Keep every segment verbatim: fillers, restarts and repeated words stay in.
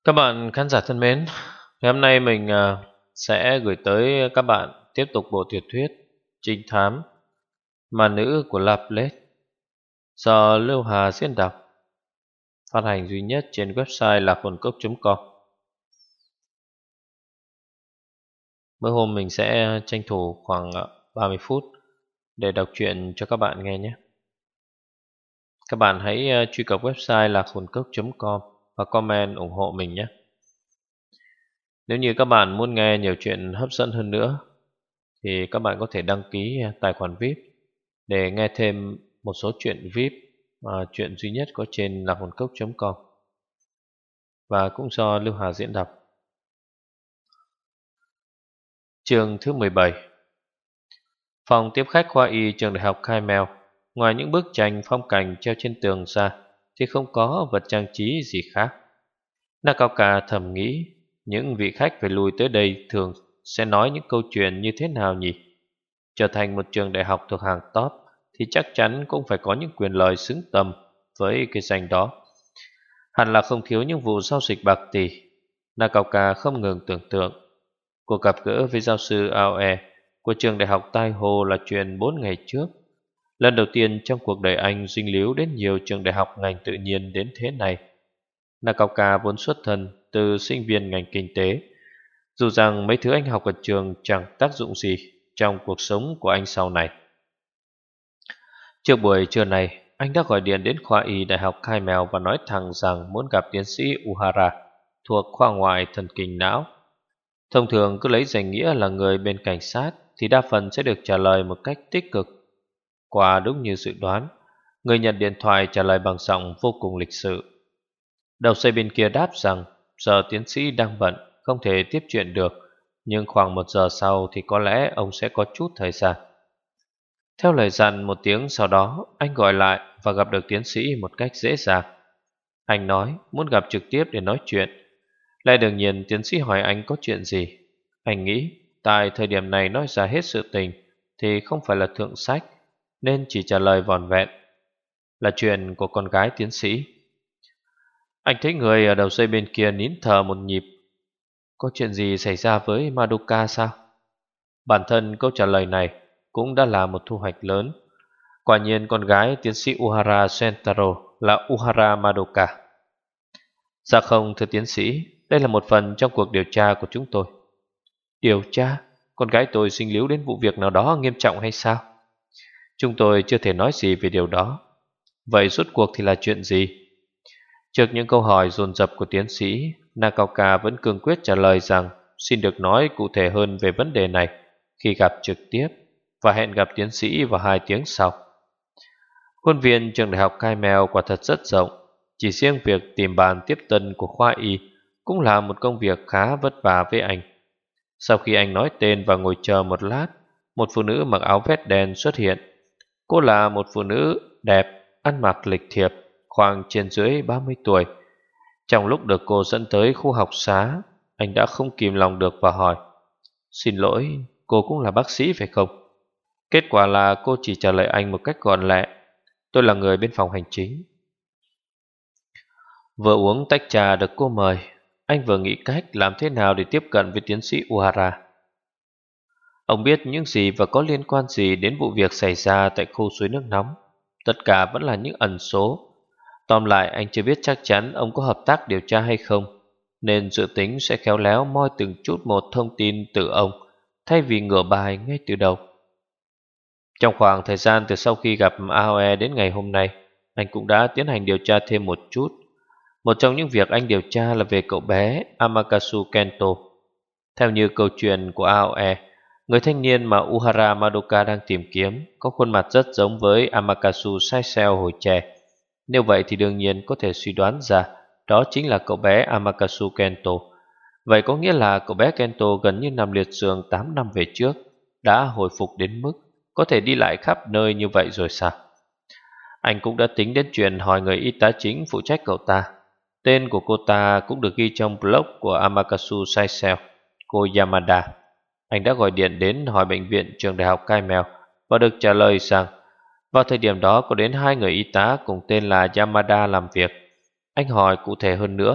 Các bạn khán giả thân mến, ngày hôm nay mình à, sẽ gửi tới các bạn tiếp tục bộ tiểu thuyết trinh thám Ma nữ của Laplet do Lưu Hà diễn đọc, phát hành duy nhất trên website lạc hồn cốc chấm com. Bữa hôm mình sẽ tranh thủ khoảng à, ba mươi phút để đọc truyện cho các bạn nghe nhé. Các bạn hãy à, truy cập website lạc hồn cốc chấm com và comment ủng hộ mình nhé. Nếu như các bạn muốn nghe nhiều chuyện hấp dẫn hơn nữa thì các bạn có thể đăng ký tài khoản vi ai pi để nghe thêm một số chuyện vi ai pi mà chuyện duy nhất có trên lạc hồn cốc chấm com và cũng do Lưu Hà diễn đọc. Chương thứ mười bảy. Phòng tiếp khách khoa y trường đại học Caimel, ngoài những bức tranh phong cảnh treo trên tường ra thì không có vật trang trí gì khác. Nakauka thầm nghĩ, những vị khách phải lui tới đây thường sẽ nói những câu chuyện như thế nào nhỉ? Trở thành một trường đại học thuộc hàng top thì chắc chắn cũng phải có những quyền lợi xứng tầm với cái danh đó. Hẳn là không thiếu những vụ giao dịch bạc tỷ. Nakauka không ngừng tưởng tượng. Cuộc gặp gỡ với giáo sư Aoe của trường đại học Taiho là chuyện bốn ngày trước. Lần đầu tiên trong cuộc đời anh dính líu đến nhiều trường đại học ngành tự nhiên đến thế này. Nakauka vốn xuất thân từ sinh viên ngành kinh tế. Dù rằng mấy thứ anh học ở trường chẳng tác dụng gì trong cuộc sống của anh sau này. Trước buổi trưa này, anh đã gọi điện đến khoa y đại học Caimel và nói thẳng rằng muốn gặp tiến sĩ Uhara thuộc khoa ngoại thần kinh não. Thông thường cứ lấy danh nghĩa là người bên cảnh sát thì đa phần sẽ được trả lời một cách tích cực. Quả đúng như dự đoán, người nhận điện thoại trả lời bằng giọng vô cùng lịch sự. Đầu dây bên kia đáp rằng giờ tiến sĩ đang bận, không thể tiếp chuyện được, nhưng khoảng một giờ sau thì có lẽ ông sẽ có chút thời gian. Theo lời dặn một tiếng sau đó, anh gọi lại và gặp được tiến sĩ một cách dễ dàng. Anh nói muốn gặp trực tiếp để nói chuyện. Lại đương nhiên tiến sĩ hỏi anh có chuyện gì. Anh nghĩ tại thời điểm này nói ra hết sự tình thì không phải là thượng sách, nên chỉ trả lời vòn vẹn. Là chuyện của con gái tiến sĩ. Anh thấy người ở đầu dây bên kia nín thở một nhịp. Có chuyện gì xảy ra với Madoka sao? Bản thân câu trả lời này cũng đã là một thu hoạch lớn. Quả nhiên con gái tiến sĩ Uhara Sentaro là Uhara Madoka. Dạ không thưa tiến sĩ, đây là một phần trong cuộc điều tra của chúng tôi. Điều tra? Con gái tôi sinh líu đến vụ việc nào đó nghiêm trọng hay sao? Chúng tôi chưa thể nói gì về điều đó. Vậy rốt cuộc thì là chuyện gì? Trước những câu hỏi dồn dập của tiến sĩ, Nakauka vẫn cương quyết trả lời rằng xin được nói cụ thể hơn về vấn đề này khi gặp trực tiếp và hẹn gặp tiến sĩ vào hai tiếng sau. Khuôn viên trường đại học Caimel quả thật rất rộng. Chỉ riêng việc tìm bàn tiếp tân của khoa y cũng là một công việc khá vất vả với anh. Sau khi anh nói tên và ngồi chờ một lát, một phụ nữ mặc áo vest đen xuất hiện. Cô là một phụ nữ đẹp, ăn mặc lịch thiệp, khoảng trên dưới ba mươi tuổi. Trong lúc được cô dẫn tới khu học xá, anh đã không kìm lòng được và hỏi: Xin lỗi, cô cũng là bác sĩ phải không? Kết quả là cô chỉ trả lời anh một cách gọn lẹ: Tôi là người bên phòng hành chính. Vừa uống tách trà được cô mời, anh vừa nghĩ cách làm thế nào để tiếp cận với tiến sĩ Uhara. Ông biết những gì và có liên quan gì đến vụ việc xảy ra tại khu suối nước nóng. Tất cả vẫn là những ẩn số. Tóm lại anh chưa biết chắc chắn ông có hợp tác điều tra hay không, nên dự tính sẽ khéo léo moi từng chút một thông tin từ ông, thay vì ngửa bài ngay từ đầu. Trong khoảng thời gian từ sau khi gặp Aoe đến ngày hôm nay, anh cũng đã tiến hành điều tra thêm một chút. Một trong những việc anh điều tra là về cậu bé Amakasu Kento. Theo như câu chuyện của Aoe, người thanh niên mà Uhara Madoka đang tìm kiếm có khuôn mặt rất giống với Amakasu Saiseo hồi trẻ. Nếu vậy thì đương nhiên có thể suy đoán ra đó chính là cậu bé Amakasu Kento. Vậy có nghĩa là cậu bé Kento gần như nằm liệt giường tám năm về trước đã hồi phục đến mức có thể đi lại khắp nơi như vậy rồi sao? Anh cũng đã tính đến chuyện hỏi người y tá chính phụ trách cậu ta. Tên của cô ta cũng được ghi trong blog của Amakasu Saiseo, cô Yamada. Anh đã gọi điện đến hỏi bệnh viện trường đại học Caimel và được trả lời rằng vào thời điểm đó có đến hai người y tá cùng tên là Yamada làm việc. Anh hỏi cụ thể hơn nữa,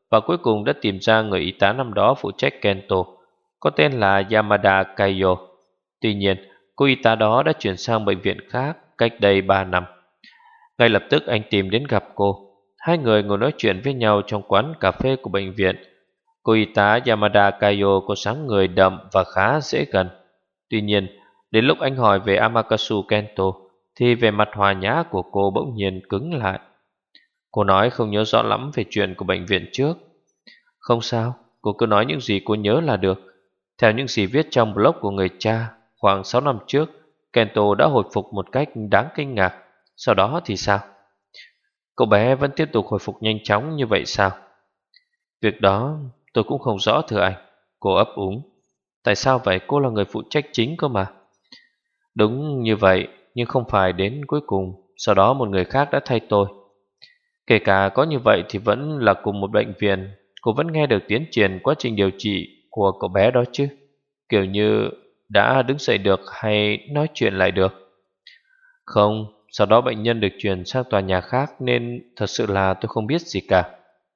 và cuối cùng đã tìm ra người y tá năm đó phụ trách Kento, có tên là Yamada Kaiyo. Tuy nhiên, cô y tá đó đã chuyển sang bệnh viện khác cách đây ba năm. Ngay lập tức anh tìm đến gặp cô. Hai người ngồi nói chuyện với nhau trong quán cà phê của bệnh viện. Cô y tá Yamada Kaiyo có dáng người đậm và khá dễ gần. Tuy nhiên, đến lúc anh hỏi về Amaterasu Kento thì vẻ mặt hòa nhã của cô bỗng nhiên cứng lại. Cô nói không nhớ rõ lắm về chuyện của bệnh viện trước. Không sao, cô cứ nói những gì cô nhớ là được. Theo những gì viết trong blog của người cha, khoảng sáu năm trước, Kento đã hồi phục một cách đáng kinh ngạc. Sau đó thì sao? Cậu bé vẫn tiếp tục hồi phục nhanh chóng như vậy sao? Việc đó tôi cũng không rõ thưa anh. Cô ấp úng. Tại sao vậy? Cô là người phụ trách chính cơ mà. Đúng như vậy, nhưng không phải đến cuối cùng. Sau đó một người khác đã thay tôi. Kể cả có như vậy thì vẫn là cùng một bệnh viện. Cô vẫn nghe được tiến triển quá trình điều trị của cậu bé đó chứ? Kiểu như đã đứng dậy được hay nói chuyện lại được? Không, sau đó bệnh nhân được chuyển sang tòa nhà khác nên thật sự là tôi không biết gì cả.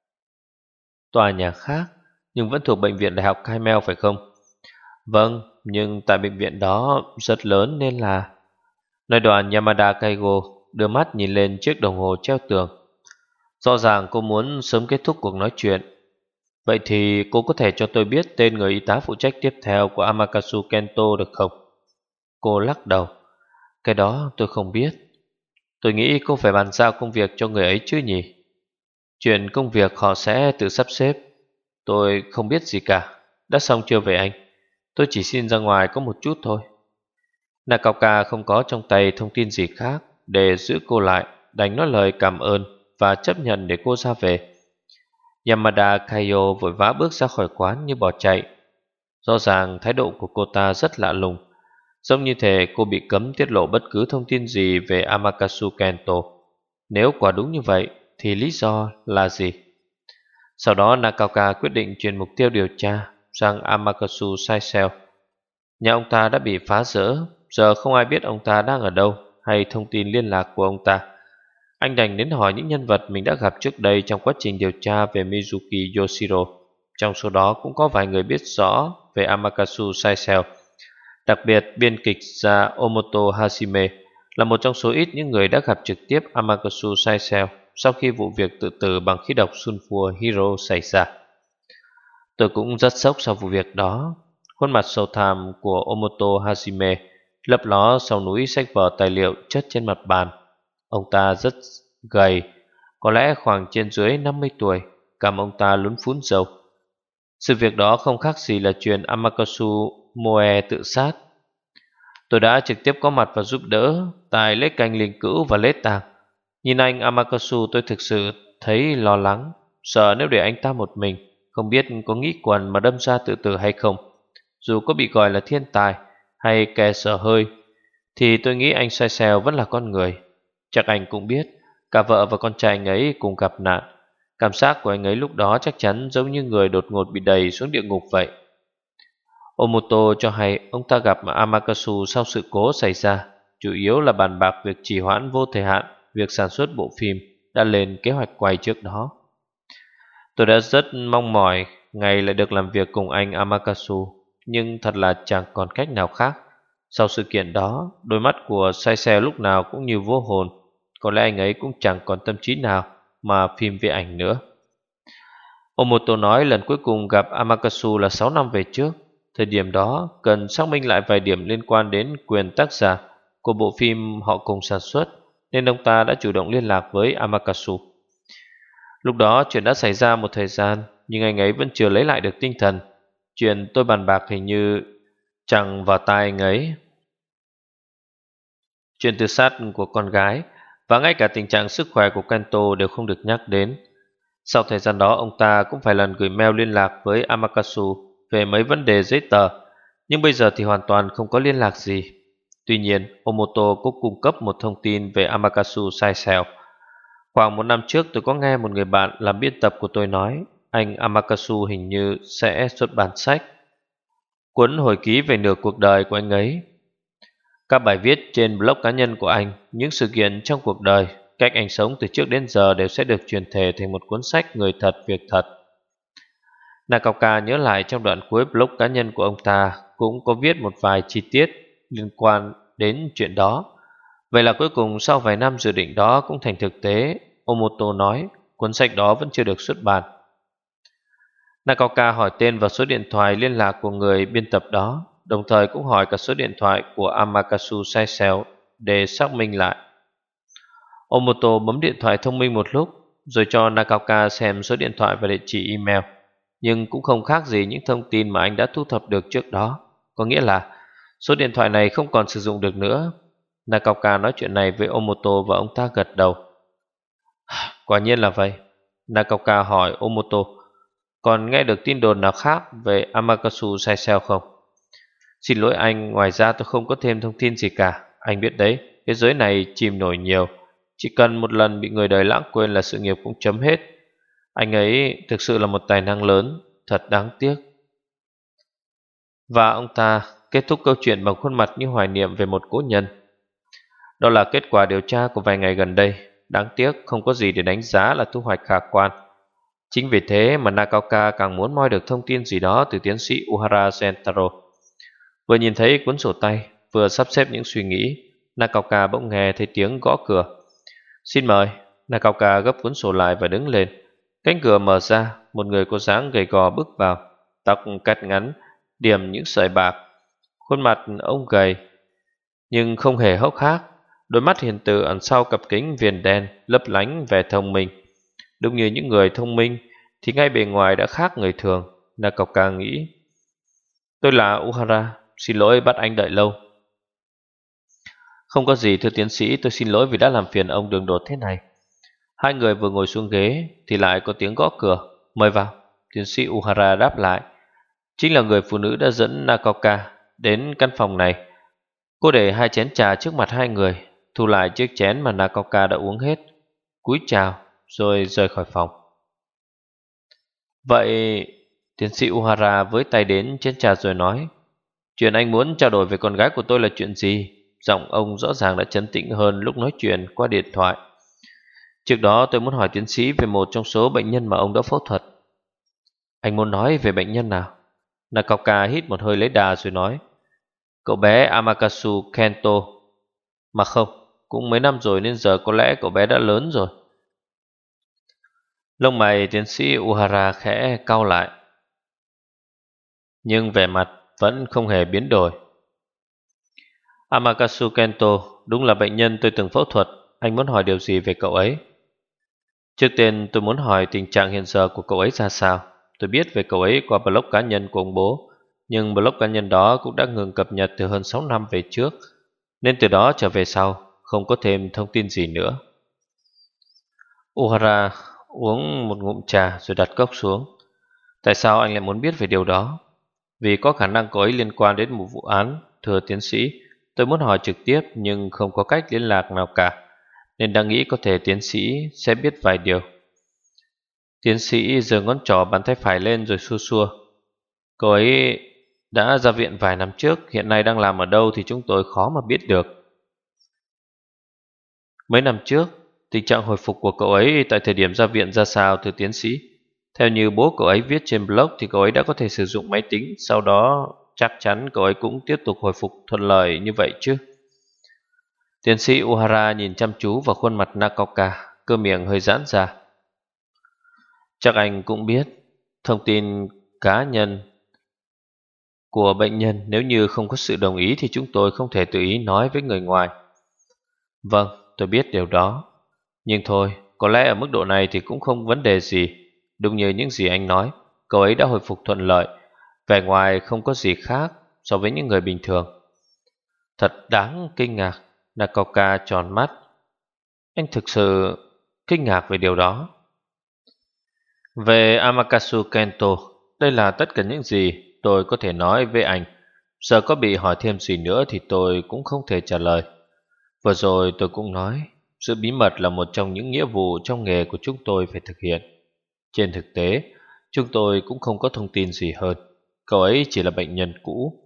Tòa nhà khác, nhưng vẫn thuộc bệnh viện Đại học Caimel phải không? Vâng, nhưng tại bệnh viện đó rất lớn nên là... Nói đoạn Yamada Kaigo đưa mắt nhìn lên chiếc đồng hồ treo tường. Rõ ràng cô muốn sớm kết thúc cuộc nói chuyện. Vậy thì cô có thể cho tôi biết tên người y tá phụ trách tiếp theo của Amaterasu Kento được không? Cô lắc đầu. Cái đó tôi không biết. Tôi nghĩ cô phải bàn giao công việc cho người ấy chứ nhỉ? Chuyện công việc họ sẽ tự sắp xếp. Tôi không biết gì cả. Đã xong chưa về anh? Tôi chỉ xin ra ngoài có một chút thôi. Nakaoka không có trong tay thông tin gì khác để giữ cô lại, đành nói lời cảm ơn và chấp nhận để cô ra về. Yamada Kaiyo vội vã bước ra khỏi quán như bỏ chạy. Rõ ràng thái độ của cô ta rất lạ lùng, giống như thể cô bị cấm tiết lộ bất cứ thông tin gì về Amaterasu Kento. Nếu quả đúng như vậy thì lý do là gì? Sau đó Nakaoka quyết định chuyển mục tiêu điều tra sang Amaterasu Saisel. Nhà ông ta đã bị phá rỡ, giờ không ai biết ông ta đang ở đâu hay thông tin liên lạc của ông ta. Anh đành đến hỏi những nhân vật mình đã gặp trước đây trong quá trình điều tra về Mizuki Yoshiro. Trong số đó cũng có vài người biết rõ về Amaterasu Saisel. Đặc biệt, biên kịch gia Omoto Hashime là một trong số ít những người đã gặp trực tiếp Amaterasu Saisel sau khi vụ việc tự tử bằng khí độc sulfur Hiro xảy ra. Tôi cũng rất sốc sau vụ việc đó. Khuôn mặt sầu thảm của Omoto Hashime lấp ló sau núi sách vở tài liệu chất trên mặt bàn. Ông ta rất gầy, có lẽ khoảng trên dưới năm mươi tuổi, cằm ông ta lún phún râu. Sự việc đó không khác gì là chuyện Amaterasu Moe tự sát. Tôi đã trực tiếp có mặt và giúp đỡ tại lễ canh linh cữu và lễ tang. Nhìn anh Amaterasu tôi thực sự thấy lo lắng, sợ nếu để anh ta một mình, không biết có nghĩ quần mà đâm ra tự tử hay không. Dù có bị gọi là thiên tài hay kẻ sợ hơi, thì tôi nghĩ anh Sai Xèo vẫn là con người. Chắc anh cũng biết, cả vợ và con trai anh ấy cùng gặp nạn. Cảm giác của anh ấy lúc đó chắc chắn giống như người đột ngột bị đẩy xuống địa ngục vậy. Omoto cho hay ông ta gặp Amaterasu sau sự cố xảy ra, chủ yếu là bàn bạc việc trì hoãn vô thời hạn việc sản xuất bộ phim đã lên kế hoạch quay trước đó. Tôi đã rất mong mỏi ngày lại được làm việc cùng anh Amaterasu, nhưng thật là chẳng còn cách nào khác. Sau sự kiện đó, đôi mắt của Saisel lúc nào cũng như vô hồn. Có lẽ anh ấy cũng chẳng còn tâm trí nào mà phim về ảnh nữa. Omoto nói lần cuối cùng gặp Amaterasu là sáu năm về trước. Thời điểm đó cần xác minh lại vài điểm liên quan đến quyền tác giả của bộ phim họ cùng sản xuất, nên ông ta đã chủ động liên lạc với Amaterasu. Lúc đó chuyện đã xảy ra một thời gian, nhưng anh ấy vẫn chưa lấy lại được tinh thần. Chuyện tôi bàn bạc hình như chẳng vào tai anh ấy. Chuyện tự sát của con gái và ngay cả tình trạng sức khỏe của Kento đều không được nhắc đến. Sau thời gian đó ông ta cũng phải lần gửi mail liên lạc với Amaterasu về mấy vấn đề giấy tờ, nhưng bây giờ thì hoàn toàn không có liên lạc gì. Tuy nhiên, Omoto cũng cung cấp một thông tin về Amaterasu Saisel. Khoảng một năm trước tôi có nghe một người bạn làm biên tập của tôi nói anh Amaterasu hình như sẽ xuất bản sách, cuốn hồi ký về nửa cuộc đời của anh ấy. Các bài viết trên blog cá nhân của anh, những sự kiện trong cuộc đời, cách anh sống từ trước đến giờ đều sẽ được truyền thể thành một cuốn sách người thật việc thật. Nakaoka nhớ lại trong đoạn cuối blog cá nhân của ông ta cũng có viết một vài chi tiết liên quan đến chuyện đó. Vậy là cuối cùng sau vài năm dự định đó cũng thành thực tế. Omoto nói cuốn sách đó vẫn chưa được xuất bản. Nakaoka hỏi tên và số điện thoại liên lạc của người biên tập đó, đồng thời cũng hỏi cả số điện thoại của Amakatsu Saisei để xác minh lại. Omoto bấm điện thoại thông minh một lúc, rồi cho Nakaoka xem số điện thoại và địa chỉ email, nhưng cũng không khác gì những thông tin mà anh đã thu thập được trước đó. Có nghĩa là số điện thoại này không còn sử dụng được nữa. Nakaoka nói chuyện này với Omoto và ông ta gật đầu. Quả nhiên là vậy. Nakaoka hỏi Omoto, còn nghe được tin đồn nào khác về Amakatsu Saisei không? Xin lỗi anh, ngoài ra tôi không có thêm thông tin gì cả. Anh biết đấy, thế giới này chìm nổi nhiều, chỉ cần một lần bị người đời lãng quên là sự nghiệp cũng chấm hết. Anh ấy thực sự là một tài năng lớn, thật đáng tiếc. Và ông ta kết thúc câu chuyện bằng khuôn mặt như hoài niệm về một cố nhân. Đó là kết quả điều tra của vài ngày gần đây. Đáng tiếc không có gì để đánh giá là thu hoạch khả quan. Chính vì thế mà Nakaoka càng muốn moi được thông tin gì đó từ tiến sĩ Uhara Sentaro. Vừa nhìn thấy cuốn sổ tay, vừa sắp xếp những suy nghĩ, Nakaoka bỗng nghe thấy tiếng gõ cửa. Xin mời. Nakaoka gấp cuốn sổ lại và đứng lên. Cánh cửa mở ra, một người có dáng gầy gò bước vào, tóc cắt ngắn, điểm những sợi bạc, khuôn mặt ông gầy nhưng không hề hốc hác, đôi mắt hiền từ ẩn sau cặp kính viền đen lấp lánh vẻ thông minh. Đúng như những người thông minh thì ngay bề ngoài đã khác người thường. Nakaoka nghĩ. Tôi là Uhara, xin lỗi bắt anh đợi lâu. Không có gì thưa tiến sĩ, tôi xin lỗi vì đã làm phiền ông đường đột thế này. Hai người vừa ngồi xuống ghế thì lại có tiếng gõ cửa. Mời vào. Tiến sĩ Uhara đáp lại. Chính là người phụ nữ đã dẫn Nakaoka đến căn phòng này. Cô để hai chén trà trước mặt hai người, thu lại chiếc chén mà Nakaoka đã uống hết, cúi chào rồi rời khỏi phòng. Vậy tiến sĩ Uhara với tay đến chén trà rồi nói, chuyện anh muốn trao đổi về con gái của tôi là chuyện gì? Giọng ông rõ ràng đã trấn tĩnh hơn lúc nói chuyện qua điện thoại. Trước đó tôi muốn hỏi tiến sĩ về một trong số bệnh nhân mà ông đã phẫu thuật. Anh muốn nói về bệnh nhân nào? Nakaoka hít một hơi lấy đà rồi nói, cậu bé Amakatsu Kento. Mà không, cũng mấy năm rồi nên giờ có lẽ cậu bé đã lớn rồi. Lông mày tiến sĩ Uhara khẽ cau lại, nhưng vẻ mặt vẫn không hề biến đổi. Amakatsu Kento đúng là bệnh nhân tôi từng phẫu thuật. Anh muốn hỏi điều gì về cậu ấy? Trước tiên tôi muốn hỏi tình trạng hiện giờ của cậu ấy ra sao. Tôi biết về cậu ấy qua blog cá nhân của ông bố, nhưng blog cá nhân đó cũng đã ngừng cập nhật từ hơn sáu năm về trước, nên từ đó trở về sau không có thêm thông tin gì nữa. Uhara uống một ngụm trà rồi đặt cốc xuống. Tại sao anh lại muốn biết về điều đó? Vì có khả năng cậu ấy liên quan đến một vụ án, thưa tiến sĩ. Tôi muốn hỏi trực tiếp nhưng không có cách liên lạc nào cả, nên đang nghĩ có thể tiến sĩ sẽ biết vài điều. Tiến sĩ giơ ngón trỏ bàn tay phải lên rồi xua xua. Cậu ấy đã ra viện vài năm trước, hiện nay đang làm ở đâu thì chúng tôi khó mà biết được. Mấy năm trước, tình trạng hồi phục của cậu ấy tại thời điểm ra viện ra sao thưa tiến sĩ? Theo như bố cậu ấy viết trên blog thì cậu ấy đã có thể sử dụng máy tính, sau đó chắc chắn cậu ấy cũng tiếp tục hồi phục thuận lợi như vậy chứ? Tiến sĩ Uhara nhìn chăm chú vào khuôn mặt Nakaoka, cơ miệng hơi giãn ra. Chắc anh cũng biết, thông tin cá nhân của bệnh nhân nếu như không có sự đồng ý thì chúng tôi không thể tự ý nói với người ngoài. Vâng, tôi biết điều đó. Nhưng thôi, có lẽ ở mức độ này thì cũng không vấn đề gì. Đúng như những gì anh nói, cậu ấy đã hồi phục thuận lợi, vẻ ngoài không có gì khác so với những người bình thường. Thật đáng kinh ngạc. Nakaoka tròn mắt. Anh thực sự kinh ngạc về điều đó. Về Amakatsu Kento, đây là tất cả những gì tôi có thể nói với anh. Giờ có bị hỏi thêm gì nữa thì tôi cũng không thể trả lời. Vừa rồi tôi cũng nói, giữ bí mật là một trong những nghĩa vụ trong nghề của chúng tôi phải thực hiện. Trên thực tế, chúng tôi cũng không có thông tin gì hơn. Cậu ấy chỉ là bệnh nhân cũ.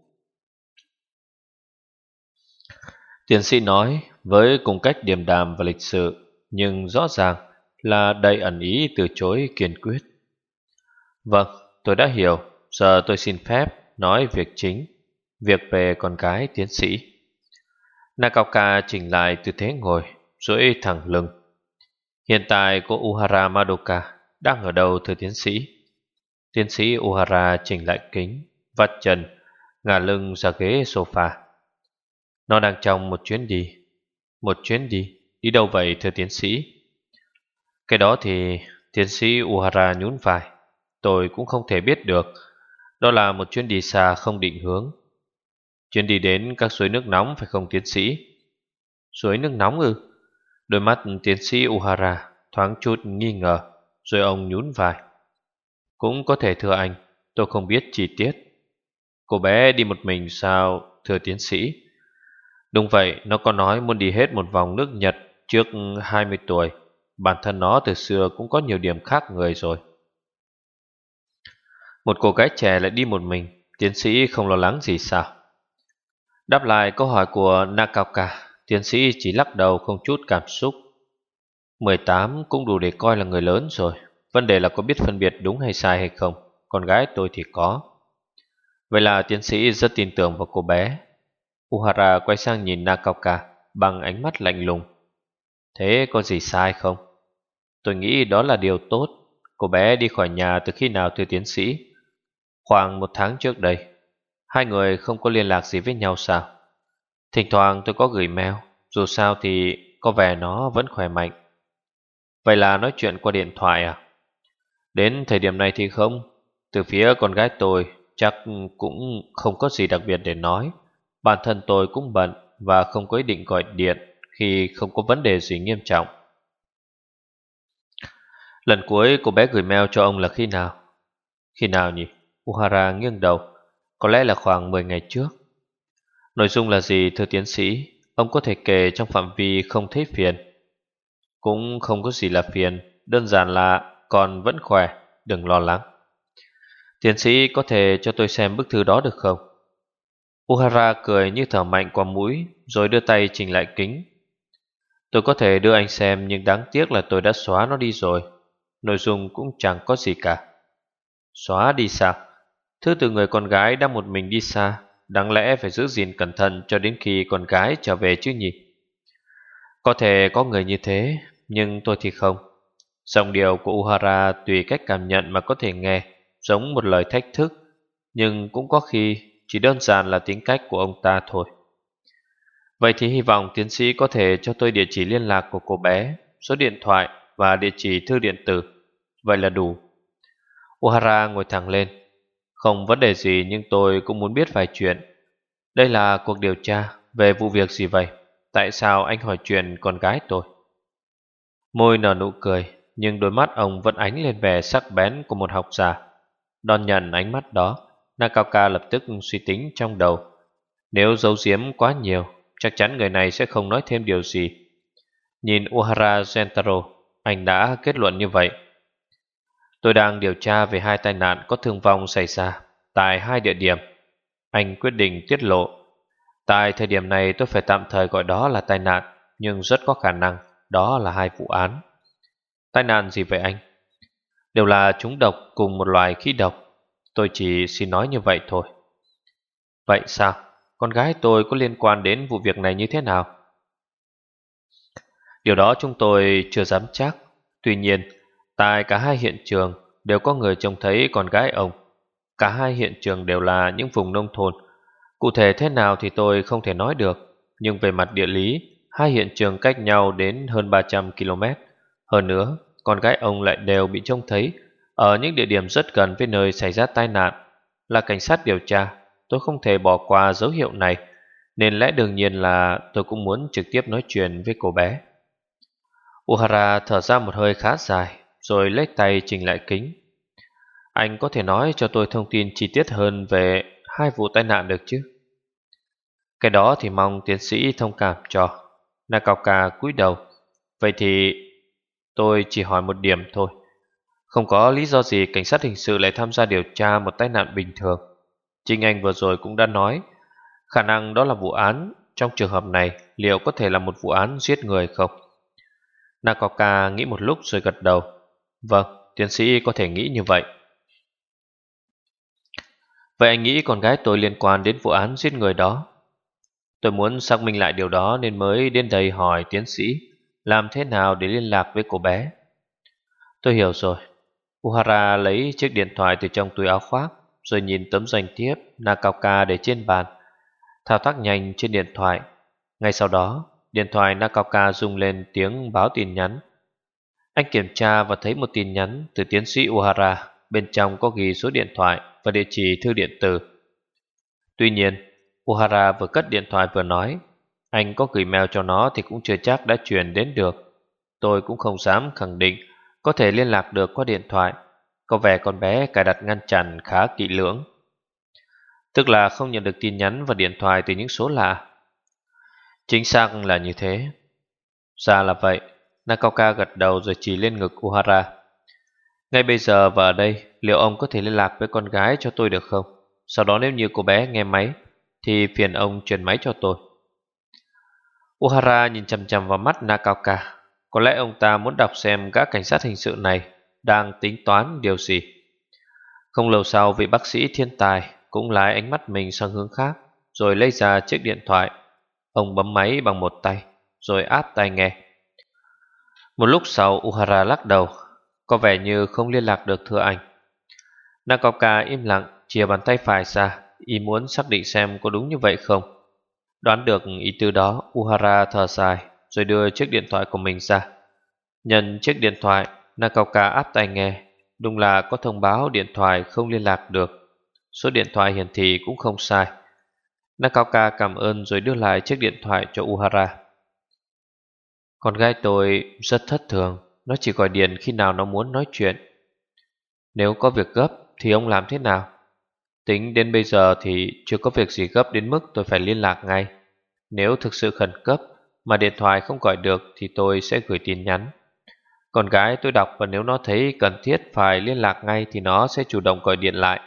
Tiến sĩ nói với cùng cách điềm đạm và lịch sự, nhưng rõ ràng là đầy ẩn ý từ chối kiên quyết. Vâng, tôi đã hiểu. Giờ tôi xin phép nói việc chính, việc về con gái tiến sĩ. Nakaoka chỉnh lại tư thế ngồi, duỗi thẳng lưng. Hiện tại cô Uhara Madoka đang ở đâu thưa tiến sĩ? Tiến sĩ Uhara chỉnh lại kính, vắt chân, ngả lưng ra ghế sofa. Nó đang trong một chuyến đi. Một chuyến đi? Đi đâu vậy thưa tiến sĩ? Cái đó thì tiến sĩ Uhara nhún vai. Tôi cũng không thể biết được. Đó là một chuyến đi xa không định hướng. Chuyến đi đến các suối nước nóng phải không tiến sĩ? Suối nước nóng ư? Đôi mắt tiến sĩ Uhara thoáng chút nghi ngờ, rồi ông nhún vai. Cũng có thể thưa anh, tôi không biết chi tiết. Cô bé đi một mình sao thưa tiến sĩ? Đúng vậy, nó có nói muốn đi hết một vòng nước Nhật trước hai mươi tuổi. Bản thân nó từ xưa cũng có nhiều điểm khác người rồi. Một cô gái trẻ lại đi một mình, tiến sĩ không lo lắng gì sao? Đáp lại câu hỏi của Nakaoka, tiến sĩ chỉ lắc đầu không chút cảm xúc. Mười tám cũng đủ để coi là người lớn rồi. Vấn đề là có biết phân biệt đúng hay sai hay không. Con gái tôi thì có. Vậy là tiến sĩ rất tin tưởng vào cô bé. Uhara quay sang nhìn Nakaoka bằng ánh mắt lạnh lùng. Thế có gì sai không? Tôi nghĩ đó là điều tốt. Cô bé đi khỏi nhà từ khi nào thưa tiến sĩ? Khoảng một tháng trước đây. Hai người không có liên lạc gì với nhau sao? Thỉnh thoảng tôi có gửi mail. Dù sao thì có vẻ nó vẫn khỏe mạnh. Vậy là nói chuyện qua điện thoại à? Đến thời điểm này thì không. Từ phía con gái tôi chắc cũng không có gì đặc biệt để nói. Bản thân tôi cũng bận và không có ý định gọi điện khi không có vấn đề gì nghiêm trọng. Lần cuối cô bé gửi mail cho ông là khi nào? Khi nào nhỉ? Uhara nghiêng đầu. Có lẽ là khoảng mười ngày trước. Nội dung là gì thưa tiến sĩ? Ông có thể kể trong phạm vi không thấy phiền. Cũng không có gì là phiền. Đơn giản là con vẫn khỏe. Đừng lo lắng. Tiến sĩ có thể cho tôi xem bức thư đó được không? Uhara cười như thở mạnh qua mũi, rồi đưa tay chỉnh lại kính. Tôi có thể đưa anh xem, nhưng đáng tiếc là tôi đã xóa nó đi rồi. Nội dung cũng chẳng có gì cả. Xóa đi sao? Thư từ người con gái đang một mình đi xa, đáng lẽ phải giữ gìn cẩn thận cho đến khi con gái trở về chứ nhỉ? Có thể có người như thế, nhưng tôi thì không. Giọng điệu của Uhara tùy cách cảm nhận mà có thể nghe giống một lời thách thức, nhưng cũng có khi chỉ đơn giản là tính cách của ông ta thôi. Vậy thì hy vọng tiến sĩ có thể cho tôi địa chỉ liên lạc của cô bé, số điện thoại và địa chỉ thư điện tử. Vậy là đủ. Uhara ngồi thẳng lên. Không vấn đề gì, nhưng tôi cũng muốn biết vài chuyện. Đây là cuộc điều tra về vụ việc gì vậy? Tại sao anh hỏi chuyện con gái tôi? Môi nở nụ cười, nhưng đôi mắt ông vẫn ánh lên vẻ sắc bén của một học giả. Đón nhận ánh mắt đó, Nakaoka lập tức suy tính trong đầu. Nếu giấu giếm quá nhiều, chắc chắn người này sẽ không nói thêm điều gì. Nhìn Uhara Gentaro, anh đã kết luận như vậy. Tôi đang điều tra về hai tai nạn có thương vong xảy ra tại hai địa điểm. Anh quyết định tiết lộ. Tại thời điểm này tôi phải tạm thời gọi đó là tai nạn, nhưng rất có khả năng đó là hai vụ án. Tai nạn gì vậy anh? Đều là trúng độc cùng một loài khí độc. Tôi chỉ xin nói như vậy thôi. Vậy sao? Con gái tôi có liên quan đến vụ việc này như thế nào? Điều đó chúng tôi chưa dám chắc. Tuy nhiên, tại cả hai hiện trường đều có người trông thấy con gái ông. Cả hai hiện trường đều là những vùng nông thôn. Cụ thể thế nào thì tôi không thể nói được. Nhưng về mặt địa lý, hai hiện trường cách nhau đến hơn ba trăm ki lô mét. Hơn nữa, con gái ông lại đều bị trông thấy ở những địa điểm rất gần với nơi xảy ra tai nạn. Là cảnh sát điều tra, tôi không thể bỏ qua dấu hiệu này, nên lẽ đương nhiên là tôi cũng muốn trực tiếp nói chuyện với cô bé. Uhara thở ra một hơi khá dài, rồi lấy tay chỉnh lại kính. Anh có thể nói cho tôi thông tin chi tiết hơn về hai vụ tai nạn được chứ? Cái đó thì mong tiến sĩ thông cảm cho. Nakaoka cúi đầu. Vậy thì tôi chỉ hỏi một điểm thôi. Không có lý do gì cảnh sát hình sự lại tham gia điều tra một tai nạn bình thường. Chính anh vừa rồi cũng đã nói khả năng đó là vụ án. Trong trường hợp này, liệu có thể là một vụ án giết người không? Nakaoka nghĩ một lúc rồi gật đầu. Vâng, tiến sĩ có thể nghĩ như vậy. Vậy anh nghĩ con gái tôi liên quan đến vụ án giết người đó? Tôi muốn xác minh lại điều đó nên mới đến đây hỏi tiến sĩ làm thế nào để liên lạc với cô bé. Tôi hiểu rồi. Uhara lấy chiếc điện thoại từ trong túi áo khoác, rồi nhìn tấm danh thiếp Nakaoka để trên bàn, thao tác nhanh trên điện thoại. Ngay sau đó, điện thoại Nakaoka rung lên tiếng báo tin nhắn. Anh kiểm tra và thấy một tin nhắn từ tiến sĩ Uhara. Bên trong có ghi số điện thoại và địa chỉ thư điện tử. Tuy nhiên, Uhara vừa cất điện thoại vừa nói, anh có gửi mail cho nó thì cũng chưa chắc đã truyền đến được. Tôi cũng không dám khẳng định có thể liên lạc được qua điện thoại. Có vẻ con bé cài đặt ngăn chặn khá kỹ lưỡng. Tức là không nhận được tin nhắn và điện thoại từ những số lạ. Chính xác là như thế. Ra là vậy. Nakaoka gật đầu rồi chỉ lên ngực Uhara. Ngay bây giờ và ở đây, liệu ông có thể liên lạc với con gái cho tôi được không? Sau đó nếu như cô bé nghe máy thì phiền ông truyền máy cho tôi. Uhara nhìn chằm chằm vào mắt Nakaoka. Có lẽ ông ta muốn đọc xem gã cảnh sát hình sự này đang tính toán điều gì. Không lâu sau, vị bác sĩ thiên tài cũng lái ánh mắt mình sang hướng khác, rồi lấy ra chiếc điện thoại. Ông bấm máy bằng một tay, rồi áp tai nghe. Một lúc sau, Uhara lắc đầu. Có vẻ như không liên lạc được thưa anh. Nakaoka im lặng, chìa bàn tay phải ra, ý muốn xác định xem có đúng như vậy không. Đoán được ý tứ đó, Uhara thở dài, rồi đưa chiếc điện thoại của mình ra. Nhận chiếc điện thoại, Nakaoka áp tai nghe. Đúng là có thông báo điện thoại không liên lạc được. Số điện thoại hiển thị cũng không sai. Nakaoka cảm ơn rồi đưa lại chiếc điện thoại cho Uhara. Con gái tôi rất thất thường. Nó chỉ gọi điện khi nào nó muốn nói chuyện. Nếu có việc gấp thì ông làm thế nào? Tính đến bây giờ thì chưa có việc gì gấp đến mức tôi phải liên lạc ngay. Nếu thực sự khẩn cấp mà điện thoại không gọi được thì tôi sẽ gửi tin nhắn. Con gái tôi đọc và nếu nó thấy cần thiết phải liên lạc ngay thì nó sẽ chủ động gọi điện lại.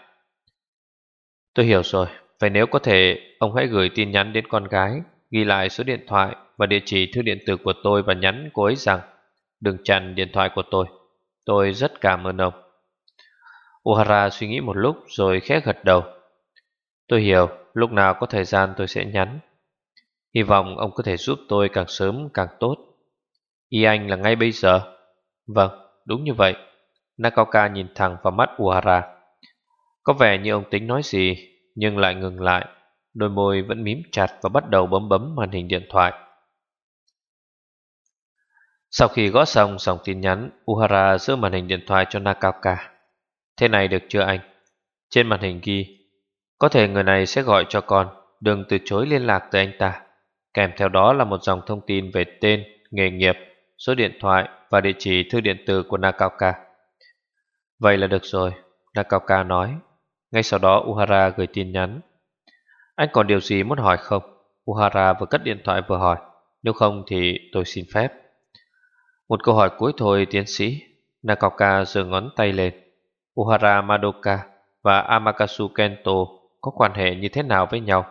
Tôi hiểu rồi. Vậy nếu có thể, ông hãy gửi tin nhắn đến con gái, ghi lại số điện thoại và địa chỉ thư điện tử của tôi và nhắn cô ấy rằng đừng chặn điện thoại của tôi. Tôi rất cảm ơn ông. Uhara suy nghĩ một lúc rồi khẽ gật đầu. Tôi hiểu, lúc nào có thời gian tôi sẽ nhắn. Hy vọng ông có thể giúp tôi càng sớm càng tốt. Ý anh là ngay bây giờ? Vâng, đúng như vậy. Nakaoka nhìn thẳng vào mắt Uhara. Có vẻ như ông tính nói gì, nhưng lại ngừng lại. Đôi môi vẫn mím chặt và bắt đầu bấm bấm màn hình điện thoại. Sau khi gõ xong dòng tin nhắn, Uhara giơ màn hình điện thoại cho Nakaoka. Thế này được chưa anh? Trên màn hình ghi, có thể người này sẽ gọi cho con, đừng từ chối liên lạc từ anh ta. Kèm theo đó là một dòng thông tin về tên, nghề nghiệp, số điện thoại và địa chỉ thư điện tử của Nakaoka. Vậy là được rồi, Nakaoka nói. Ngay sau đó Uhara gửi tin nhắn. Anh còn điều gì muốn hỏi không? Uhara vừa cất điện thoại vừa hỏi. Nếu không thì tôi xin phép. Một câu hỏi cuối thôi tiến sĩ. Nakaoka giơ ngón tay lên. Uhara Madoka và Amakasu Kento có quan hệ như thế nào với nhau?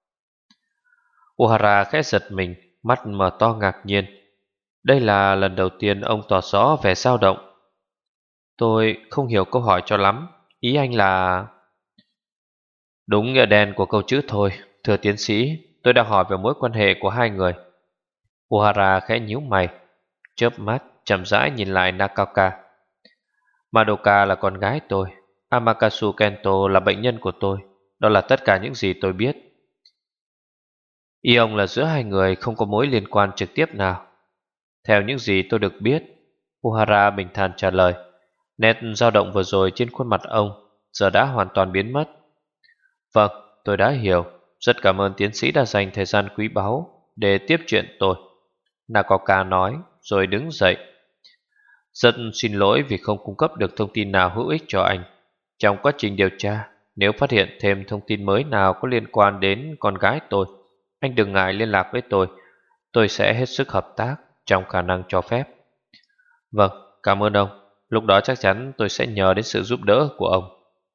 Uhara khẽ giật mình, mắt mở to ngạc nhiên. Đây là lần đầu tiên ông tỏ rõ vẻ dao động. Tôi không hiểu câu hỏi cho lắm. Ý anh là... Đúng nghĩa đen của câu chữ thôi. Thưa tiến sĩ, tôi đang hỏi về mối quan hệ của hai người. Uhara khẽ nhíu mày, chớp mắt, chậm rãi nhìn lại Nakaoka. Madoka là con gái tôi, Amakasu Kento là bệnh nhân của tôi. Đó là tất cả những gì tôi biết. Ý ông là giữa hai người không có mối liên quan trực tiếp nào? Theo những gì tôi được biết, Uhara bình thản trả lời. Nét dao động vừa rồi trên khuôn mặt ông giờ đã hoàn toàn biến mất. Vâng, tôi đã hiểu. Rất cảm ơn tiến sĩ đã dành thời gian quý báu để tiếp chuyện tôi, Nakaoka nói rồi đứng dậy. Rất xin lỗi vì không cung cấp được thông tin nào hữu ích cho anh. Trong quá trình điều tra, nếu phát hiện thêm thông tin mới nào có liên quan đến con gái tôi, anh đừng ngại liên lạc với tôi. Tôi sẽ hết sức hợp tác trong khả năng cho phép. Vâng, cảm ơn ông. Lúc đó chắc chắn tôi sẽ nhờ đến sự giúp đỡ của ông.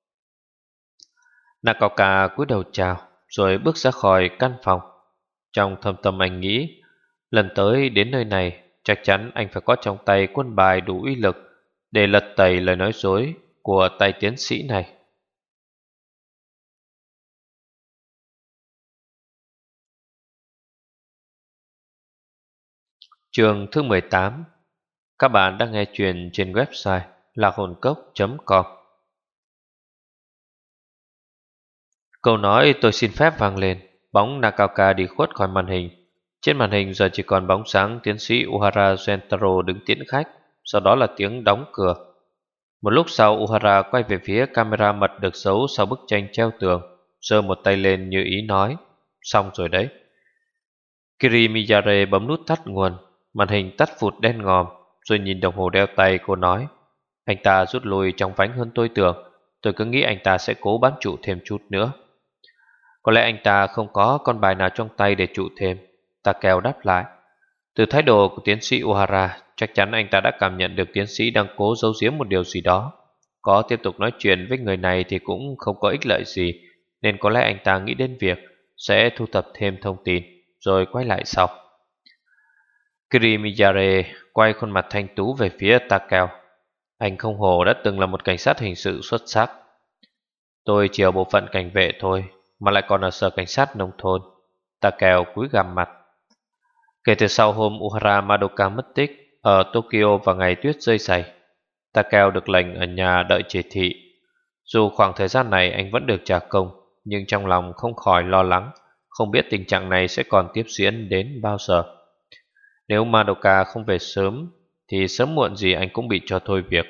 Nakaoka cúi đầu chào rồi bước ra khỏi căn phòng. Trong thâm tâm anh nghĩ, lần tới đến nơi này chắc chắn anh phải có trong tay quân bài đủ uy lực để lật tẩy lời nói dối của tay tiến sĩ này. Chương thứ mười tám. Các bạn đang nghe chuyện trên website lạc hồn cốc chấm com. Câu nói tôi xin phép vang lên. Bóng Nakaoka đi khuất khỏi màn hình. Trên màn hình giờ chỉ còn bóng sáng tiến sĩ Uhara Gentaro đứng tiễn khách. Sau đó là tiếng đóng cửa. Một lúc sau, Uhara quay về phía camera mật được giấu sau bức tranh treo tường, giơ một tay lên như ý nói: xong rồi đấy. Kiri Miyare bấm nút tắt nguồn. Màn hình tắt phụt đen ngòm. Rồi nhìn đồng hồ đeo tay, cô nói: anh ta rút lui trong vánh hơn tôi tưởng. Tôi cứ nghĩ anh ta sẽ cố bám trụ thêm chút nữa. Có lẽ anh ta không có con bài nào trong tay để trụ thêm. Takeo đáp lại. Từ thái độ của tiến sĩ Uhara, chắc chắn anh ta đã cảm nhận được tiến sĩ đang cố giấu giếm một điều gì đó. Có tiếp tục nói chuyện với người này thì cũng không có ích lợi gì, nên có lẽ anh ta nghĩ đến việc sẽ thu thập thêm thông tin rồi quay lại sau. Kiri Miyare quay khuôn mặt thanh tú về phía Takeo. Anh không hổ đã từng là một cảnh sát hình sự xuất sắc. Tôi chỉ ở bộ phận cảnh vệ thôi, mà lại còn ở sở cảnh sát nông thôn. Takeo cúi gằm mặt. Kể từ sau hôm Uhara Madoka mất tích ở Tokyo vào ngày tuyết rơi dày, Takeo được lệnh ở nhà đợi chỉ thị. Dù khoảng thời gian này anh vẫn được trả công, nhưng trong lòng không khỏi lo lắng, không biết tình trạng này sẽ còn tiếp diễn đến bao giờ. Nếu Madoka không về sớm thì sớm muộn gì anh cũng bị cho thôi việc.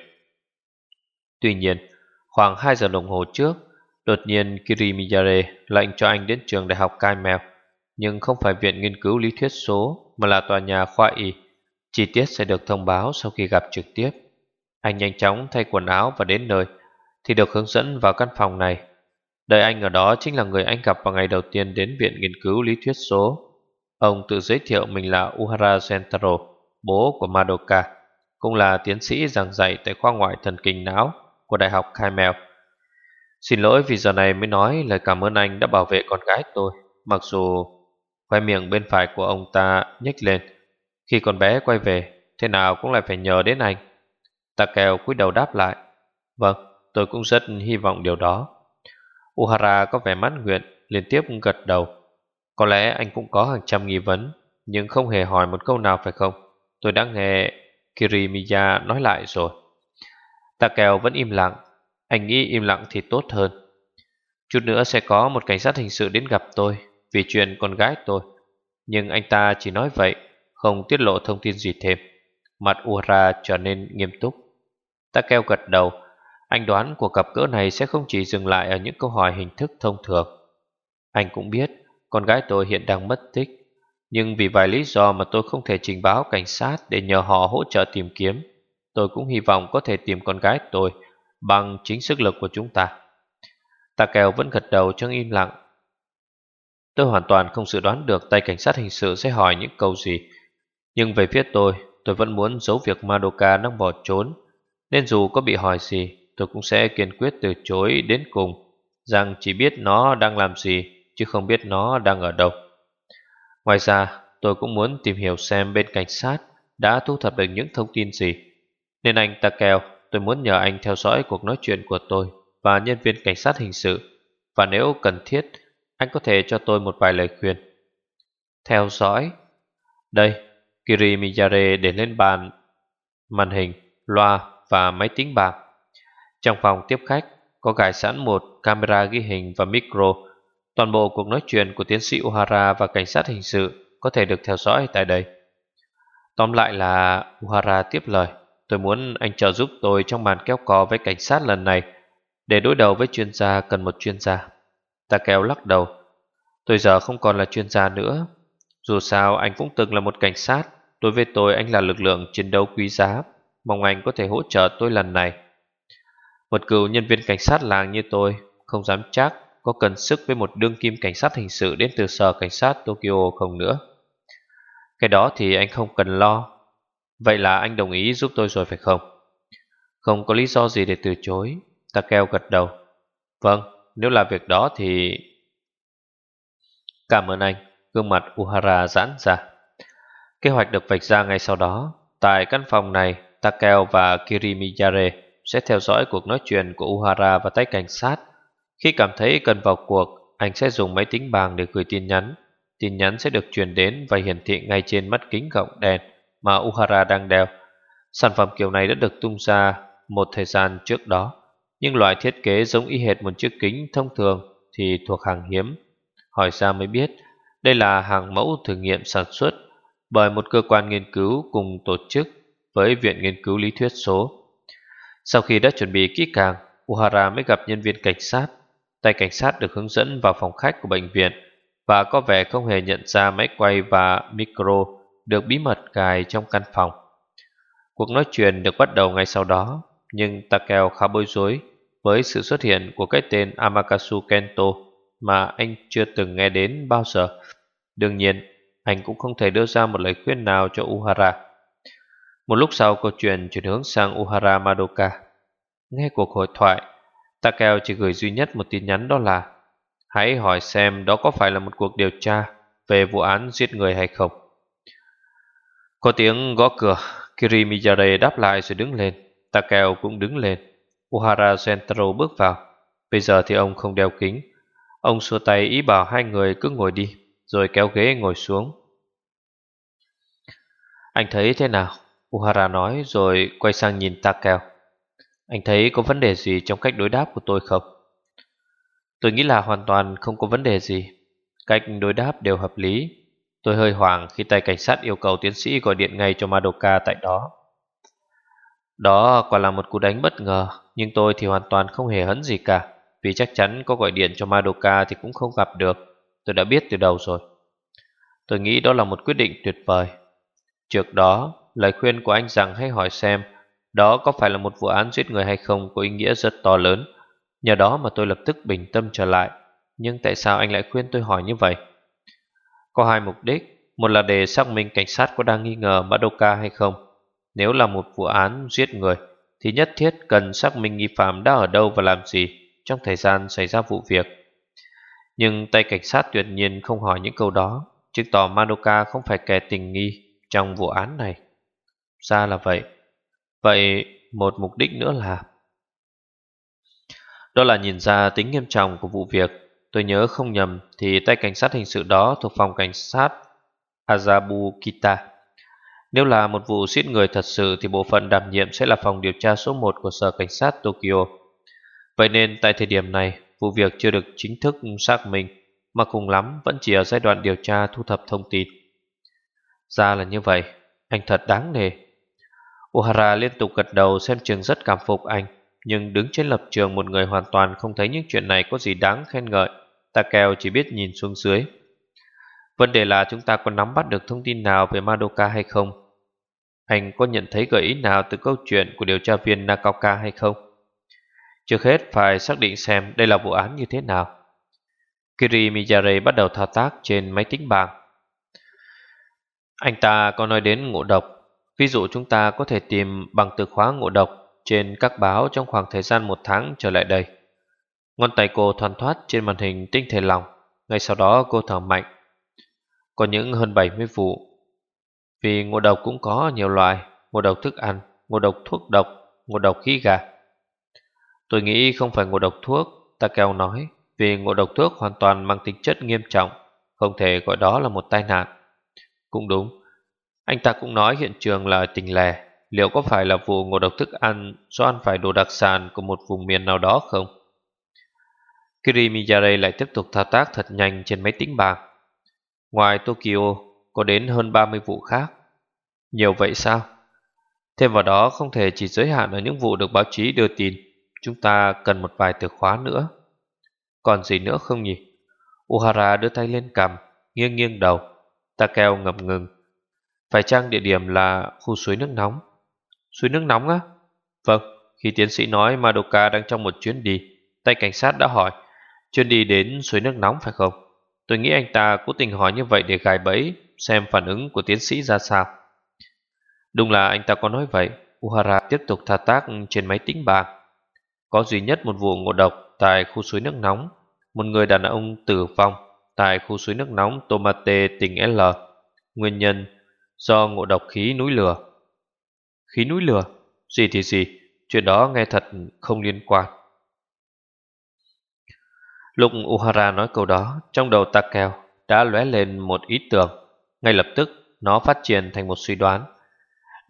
Tuy nhiên, khoảng hai giờ đồng hồ trước, đột nhiên Kiri Miyare lệnh cho anh đến trường đại học Kaimel, nhưng không phải viện nghiên cứu lý thuyết số mà là tòa nhà khoa y. Chi tiết sẽ được thông báo sau khi gặp trực tiếp. Anh nhanh chóng thay quần áo và đến nơi thì được hướng dẫn vào căn phòng này. Đợi anh ở đó chính là người anh gặp vào ngày đầu tiên đến viện nghiên cứu lý thuyết số. Ông tự giới thiệu mình là Uhara Gentaro, bố của Madoka, cũng là tiến sĩ giảng dạy tại khoa ngoại thần kinh não của đại học Kaimel. Xin lỗi vì giờ này mới nói lời cảm ơn anh đã bảo vệ con gái tôi. Mặc dù khoe miệng bên phải của ông ta nhếch lên. Khi con bé quay về, thế nào cũng lại phải nhờ đến anh. Takeo cúi đầu đáp lại. Vâng, tôi cũng rất hy vọng điều đó. Uhara có vẻ mãn nguyện, liên tiếp gật đầu. Có lẽ anh cũng có hàng trăm nghi vấn, nhưng không hề hỏi một câu nào phải không? Tôi đã nghe Kirimiya nói lại rồi. Takeo vẫn im lặng. Anh nghĩ im lặng thì tốt hơn. Chút nữa sẽ có một cảnh sát hình sự đến gặp tôi vì chuyện con gái tôi, nhưng anh ta chỉ nói vậy, không tiết lộ thông tin gì thêm. Mặt Uhara trở nên nghiêm túc. Takeo gật đầu. Anh đoán cuộc gặp gỡ này sẽ không chỉ dừng lại ở những câu hỏi hình thức thông thường. Anh cũng biết con gái tôi hiện đang mất tích, nhưng vì vài lý do mà tôi không thể trình báo cảnh sát để nhờ họ hỗ trợ tìm kiếm. Tôi cũng hy vọng có thể tìm con gái tôi bằng chính sức lực của chúng ta. Takeo vẫn gật đầu trong im lặng. Tôi hoàn toàn không dự đoán được tay cảnh sát hình sự sẽ hỏi những câu gì, nhưng về phía tôi, tôi vẫn muốn giấu việc Madoka đang bỏ trốn, nên dù có bị hỏi gì, tôi cũng sẽ kiên quyết từ chối đến cùng, rằng chỉ biết nó đang làm gì, chứ không biết nó đang ở đâu. Ngoài ra, tôi cũng muốn tìm hiểu xem bên cảnh sát đã thu thập được những thông tin gì. Nên anh Takeo, tôi muốn nhờ anh theo dõi cuộc nói chuyện của tôi và nhân viên cảnh sát hình sự, và nếu cần thiết, anh có thể cho tôi một vài lời khuyên. Theo dõi. Đây, Kiri Miyare để lên bàn màn hình, loa và máy tính bảng. Trong phòng tiếp khách có gài sẵn một camera ghi hình và micro. Toàn bộ cuộc nói chuyện của tiến sĩ Uhara và cảnh sát hình sự có thể được theo dõi tại đây. Tóm lại là, Uhara tiếp lời, tôi muốn anh trợ giúp tôi trong màn kéo cò với cảnh sát lần này. Để đối đầu với chuyên gia cần một chuyên gia. Takeo lắc đầu. Tôi giờ không còn là chuyên gia nữa. Dù sao anh cũng từng là một cảnh sát. Đối với tôi anh là lực lượng chiến đấu quý giá. Mong anh có thể hỗ trợ tôi lần này. Một cựu nhân viên cảnh sát làng như tôi không dám chắc có cần sức với một đương kim cảnh sát hình sự đến từ sở cảnh sát Tokyo không nữa. Cái đó thì anh không cần lo. Vậy là anh đồng ý giúp tôi rồi phải không? Không có lý do gì để từ chối. Takeo gật đầu. Vâng, nếu là việc đó thì... Cảm ơn anh. Gương mặt Uhara giãn ra. Kế hoạch được vạch ra ngay sau đó. Tại căn phòng này, Takeo và Kiri Miyare sẽ theo dõi cuộc nói chuyện của Uhara và tay cảnh sát. Khi cảm thấy cần vào cuộc, anh sẽ dùng máy tính bảng để gửi tin nhắn. Tin nhắn sẽ được truyền đến và hiển thị ngay trên mắt kính gọng đèn mà Uhara đang đeo. Sản phẩm kiểu này đã được tung ra một thời gian trước đó, nhưng loại thiết kế giống y hệt một chiếc kính thông thường thì thuộc hàng hiếm. Hỏi ra mới biết đây là hàng mẫu thử nghiệm sản xuất bởi một cơ quan nghiên cứu cùng tổ chức với Viện Nghiên cứu Lý thuyết số. Sau khi đã chuẩn bị kỹ càng, Uhara mới gặp nhân viên cảnh sát. Tay cảnh sát được hướng dẫn vào phòng khách của bệnh viện và có vẻ không hề nhận ra máy quay và micro được bí mật cài trong căn phòng. Cuộc nói chuyện được bắt đầu ngay sau đó, nhưng Takeo khá bối rối với sự xuất hiện của cái tên Amakatsu Kento mà anh chưa từng nghe đến bao giờ. Đương nhiên, anh cũng không thể đưa ra một lời khuyên nào cho Uhara. Một lúc sau, câu chuyện chuyển hướng sang Uhara Madoka. Nghe cuộc hội thoại, Takeo chỉ gửi duy nhất một tin nhắn, đó là: hãy hỏi xem đó có phải là một cuộc điều tra về vụ án giết người hay không. Có tiếng gõ cửa. Kiri Miyare đáp lại rồi đứng lên. Takeo cũng đứng lên. Uhara Gentaro bước vào. Bây giờ thì ông không đeo kính. Ông xua tay ý bảo hai người cứ ngồi đi, rồi kéo ghế ngồi xuống. Anh thấy thế nào? Uhara nói rồi quay sang nhìn Takeo. Anh thấy có vấn đề gì trong cách đối đáp của tôi không? Tôi nghĩ là hoàn toàn không có vấn đề gì. Cách đối đáp đều hợp lý. Tôi hơi hoảng khi tay cảnh sát yêu cầu tiến sĩ gọi điện ngay cho Madoka tại đó. Đó quả là một cú đánh bất ngờ, nhưng tôi thì hoàn toàn không hề hấn gì cả, vì chắc chắn có gọi điện cho Madoka thì cũng không gặp được. Tôi đã biết từ đầu rồi. Tôi nghĩ đó là một quyết định tuyệt vời. Trước đó, lời khuyên của anh rằng hãy hỏi xem đó có phải là một vụ án giết người hay không có ý nghĩa rất to lớn. Nhờ đó mà tôi lập tức bình tâm trở lại. Nhưng tại sao anh lại khuyên tôi hỏi như vậy? Có hai mục đích. Một là để xác minh cảnh sát có đang nghi ngờ Madoka hay không. Nếu là một vụ án giết người thì nhất thiết cần xác minh nghi phạm đã ở đâu và làm gì trong thời gian xảy ra vụ việc. Nhưng tay cảnh sát tuyệt nhiên không hỏi những câu đó, chứng tỏ Madoka không phải kẻ tình nghi trong vụ án này. Ra là vậy. Vậy một mục đích nữa là Đó là nhìn ra tính nghiêm trọng của vụ việc. Tôi nhớ không nhầm thì tay cảnh sát hình sự đó thuộc phòng cảnh sát Azabukita. Nếu là một vụ giết người thật sự thì bộ phận đảm nhiệm sẽ là phòng điều tra số một của sở cảnh sát Tokyo. Vậy nên tại thời điểm này, vụ việc chưa được chính thức xác minh, mà cùng lắm vẫn chỉ ở giai đoạn điều tra thu thập thông tin. Ra là như vậy, anh thật đáng nể. Ohara liên tục gật đầu xem chừng rất cảm phục anh, nhưng đứng trên lập trường một người hoàn toàn không thấy những chuyện này có gì đáng khen ngợi. Takeo chỉ biết nhìn xuống dưới. Vấn đề là chúng ta có nắm bắt được thông tin nào về Madoka hay không? Anh có nhận thấy gợi ý nào từ câu chuyện của điều tra viên Nakaoka hay không? Trước hết phải xác định xem đây là vụ án như thế nào. Kiri Miyare bắt đầu thao tác trên máy tính bảng. Anh ta có nói đến ngộ độc. Ví dụ chúng ta có thể tìm bằng từ khóa ngộ độc trên các báo trong khoảng thời gian một tháng trở lại đây. Ngón tay cô thoăn thoắt trên màn hình tinh thể lỏng. Ngay sau đó cô thở mạnh. Có những hơn bảy mươi vụ. Vì ngộ độc cũng có nhiều loại: ngộ độc thức ăn, ngộ độc thuốc độc, ngộ độc khí gà. Tôi nghĩ không phải ngộ độc thuốc, Takeo nói, vì ngộ độc thuốc hoàn toàn mang tính chất nghiêm trọng, không thể gọi đó là một tai nạn. Cũng đúng. Anh ta cũng nói hiện trường là tỉnh lẻ. Liệu có phải là vụ ngộ độc thức ăn do ăn phải đồ đặc sản của một vùng miền nào đó không? Kiri Miyare lại tiếp tục thao tác thật nhanh trên máy tính bảng. Ngoài Tokyo, có đến hơn ba mươi vụ khác. Nhiều vậy sao? Thêm vào đó không thể chỉ giới hạn ở những vụ được báo chí đưa tin. Chúng ta cần một vài từ khóa nữa. Còn gì nữa không nhỉ? Ohara đưa tay lên cằm, nghiêng nghiêng đầu. Takeo ngập ngừng. Phải chăng địa điểm là khu suối nước nóng? Suối nước nóng á? Vâng, khi tiến sĩ nói Madoka đang trong một chuyến đi, tay cảnh sát đã hỏi chuyến đi đến suối nước nóng phải không? Tôi nghĩ anh ta cố tình hỏi như vậy để gài bẫy, xem phản ứng của tiến sĩ ra sao. Đúng là anh ta có nói vậy. Uhara tiếp tục thao tác trên máy tính bảng. Có duy nhất một vụ ngộ độc tại khu suối nước nóng. Một người đàn ông tử vong tại khu suối nước nóng Tomate tỉnh L. Nguyên nhân do ngộ độc khí núi lửa. Khí núi lửa? Gì thì gì, chuyện đó nghe thật không liên quan. Lúc Uhara nói câu đó, trong đầu Takeo đã lóe lên một ý tưởng. Ngay lập tức nó phát triển thành một suy đoán.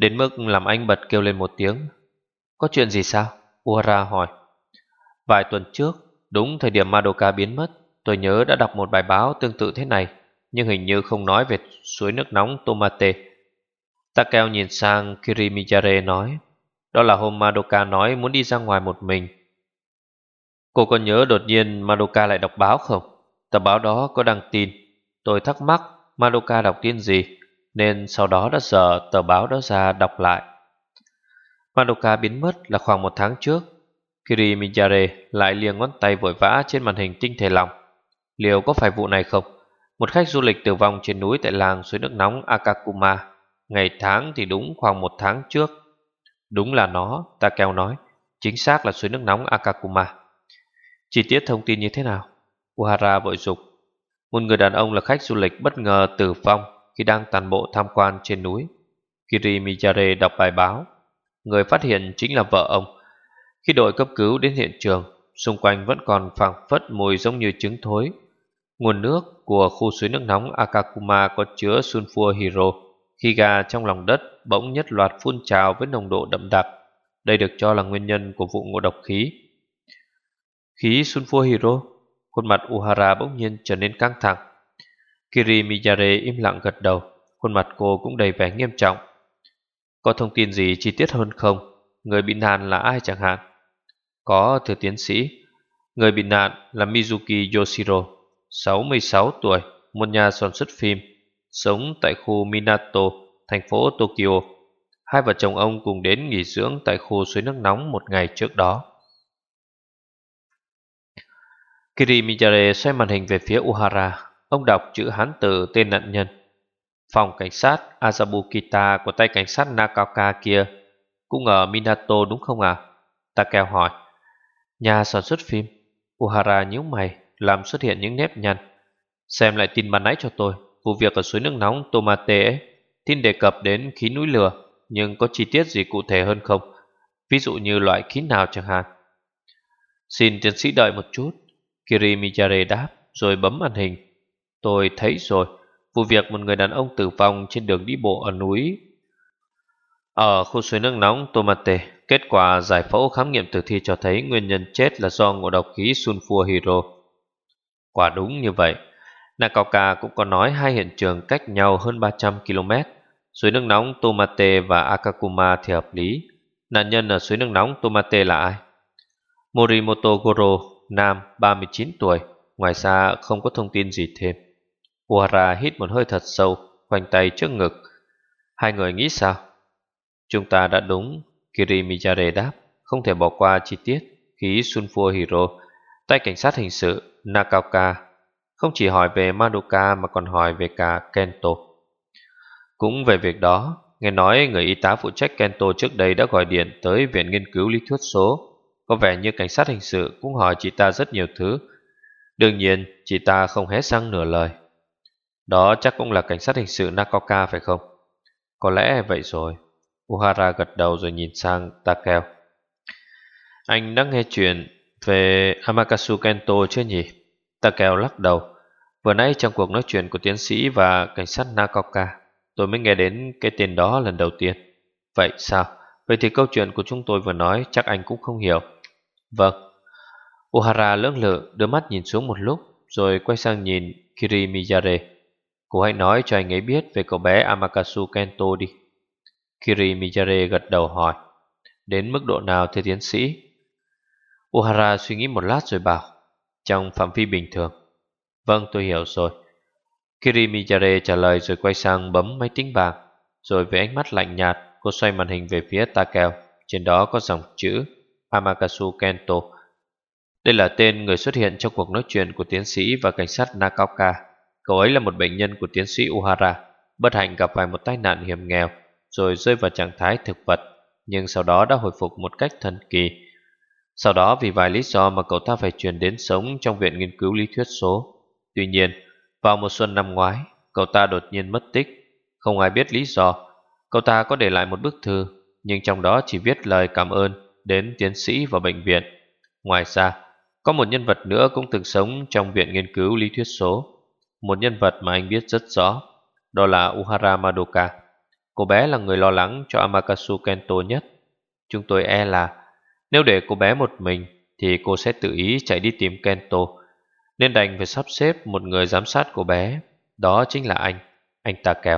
đến mức làm anh bật kêu lên một tiếng. Có chuyện gì sao? Uhara hỏi. Vài tuần trước, đúng thời điểm Madoka biến mất, tôi nhớ đã đọc một bài báo tương tự thế này, nhưng hình như không nói về suối nước nóng Tomate. Takeo nhìn sang Kirimijare nói, đó là hôm Madoka nói muốn đi ra ngoài một mình. Cô có nhớ đột nhiên Madoka lại đọc báo không? Tờ báo đó có đăng tin. Tôi thắc mắc Madoka đọc tin gì, nên sau đó đã dở tờ báo đó ra đọc lại. Madoka biến mất là khoảng một tháng trước. Kirimijare lại liềng ngón tay vội vã trên màn hình tinh thể lỏng. Liệu có phải vụ này không? Một khách du lịch tử vong trên núi tại làng suối nước nóng Akakuma. Ngày tháng thì đúng khoảng một tháng trước. Đúng là nó, Takeo nói. Chính xác là suối nước nóng Akakuma. Chi tiết thông tin như thế nào? Uhara vội dục. Một người đàn ông là khách du lịch bất ngờ tử vong khi đang tản bộ tham quan trên núi. Kirimijare đọc bài báo. Người phát hiện chính là vợ ông. Khi đội cấp cứu đến hiện trường, xung quanh vẫn còn phảng phất mùi giống như trứng thối. Nguồn nước của khu suối nước nóng Akakuma có chứa sulfur hydro. Khi ga trong lòng đất bỗng nhất loạt phun trào với nồng độ đậm đặc. Đây được cho là nguyên nhân của vụ ngộ độc khí. Khí sulfur hydro? Khuôn mặt Uhara bỗng nhiên trở nên căng thẳng. Kirimijare im lặng gật đầu. Khuôn mặt cô cũng đầy vẻ nghiêm trọng. Có thông tin gì chi tiết hơn không? Người bị nạn là ai chẳng hạn? Có, thưa tiến sĩ. Người bị nạn là Mizuki Yoshiro, sáu mươi sáu tuổi, một nhà sản xuất phim, sống tại khu Minato, thành phố Tokyo. Hai vợ chồng ông cùng đến nghỉ dưỡng tại khu suối nước nóng một ngày trước đó. Kirimijare xoay màn hình về phía Uhara. Ông đọc chữ Hán tự tên nạn nhân. Phòng cảnh sát Azabukita của tay cảnh sát Nakaoka kia cũng ở Minato đúng không à? Takeo hỏi. Nhà sản xuất phim. Uhara nhíu mày, làm xuất hiện những nếp nhăn. Xem lại tin ban nãy cho tôi. Vụ việc ở suối nước nóng Tomate ấy. Tin đề cập đến khí núi lửa, nhưng có chi tiết gì cụ thể hơn không? Ví dụ như loại khí nào chẳng hạn. Xin tiến sĩ đợi một chút. Kirimijare đáp, rồi bấm màn hình. Tôi thấy rồi. Vụ việc một người đàn ông tử vong trên đường đi bộ ở núi ở khu suối nước nóng Tomate. Kết quả giải phẫu khám nghiệm tử thi cho thấy nguyên nhân chết là do ngộ độc khí sulfur hydro. Quả đúng như vậy. Nakaoka cũng có nói hai hiện trường cách nhau hơn ba trăm ki lô mét. Suối nước nóng Tomate và Akakuma thì hợp lý. Nạn nhân ở suối nước nóng Tomate là ai? Morimoto Goro, nam, ba mươi chín tuổi. Ngoài ra không có thông tin gì thêm. Uhara hít một hơi thật sâu, khoanh tay trước ngực. Hai người nghĩ sao? Chúng ta đã đúng, Kirimijare đáp. Không thể bỏ qua chi tiết khí sulfur hydro. Tay cảnh sát hình sự Nakaoka không chỉ hỏi về Madoka mà còn hỏi về cả Kento. Cũng về việc đó, nghe nói người y tá phụ trách Kento trước đây đã gọi điện tới Viện Nghiên cứu Lý thuyết số. Có vẻ như cảnh sát hình sự cũng hỏi chị ta rất nhiều thứ. Đương nhiên, chị ta không hé răng nửa lời. Đó chắc cũng là cảnh sát hình sự Nakaoka phải không? Có lẽ vậy rồi. Uhara gật đầu rồi nhìn sang Takeo. Anh đã nghe chuyện về Amakatsu Kento chưa nhỉ? Takeo lắc đầu. Vừa nãy trong cuộc nói chuyện của tiến sĩ và cảnh sát Nakaoka, tôi mới nghe đến cái tên đó lần đầu tiên. Vậy sao? Vậy thì câu chuyện của chúng tôi vừa nói chắc anh cũng không hiểu. Vâng. Uhara lưỡng lự đưa mắt nhìn xuống một lúc, rồi quay sang nhìn Kirimijare. Cô hãy nói cho anh ấy biết về cậu bé Amakatsu Kento đi. Kirimijare gật đầu hỏi. Đến mức độ nào thưa tiến sĩ? Uhara suy nghĩ một lát rồi bảo. Trong phạm vi bình thường. Vâng, tôi hiểu rồi. Kirimijare trả lời rồi quay sang bấm máy tính bảng. Rồi với ánh mắt lạnh nhạt, cô xoay màn hình về phía Takeo. Trên đó có dòng chữ Amakatsu Kento. Đây là tên người xuất hiện trong cuộc nói chuyện của tiến sĩ và cảnh sát Nakaoka. Cậu ấy là một bệnh nhân của tiến sĩ Uhara, bất hạnh gặp phải một tai nạn hiểm nghèo, rồi rơi vào trạng thái thực vật, nhưng sau đó đã hồi phục một cách thần kỳ. Sau đó vì vài lý do mà cậu ta phải chuyển đến sống trong Viện Nghiên cứu Lý thuyết số. Tuy nhiên, vào mùa xuân năm ngoái, cậu ta đột nhiên mất tích. Không ai biết lý do. Cậu ta có để lại một bức thư, nhưng trong đó chỉ viết lời cảm ơn đến tiến sĩ và bệnh viện. Ngoài ra, có một nhân vật nữa cũng từng sống trong Viện Nghiên cứu Lý thuyết số. Một nhân vật mà anh biết rất rõ. Đó là Uhara Madoka. Cô bé là người lo lắng cho Amakasu Kento nhất. Chúng tôi e là nếu để cô bé một mình thì cô sẽ tự ý chạy đi tìm Kento, nên đành phải sắp xếp một người giám sát cô bé. Đó chính là anh, anh Takeo.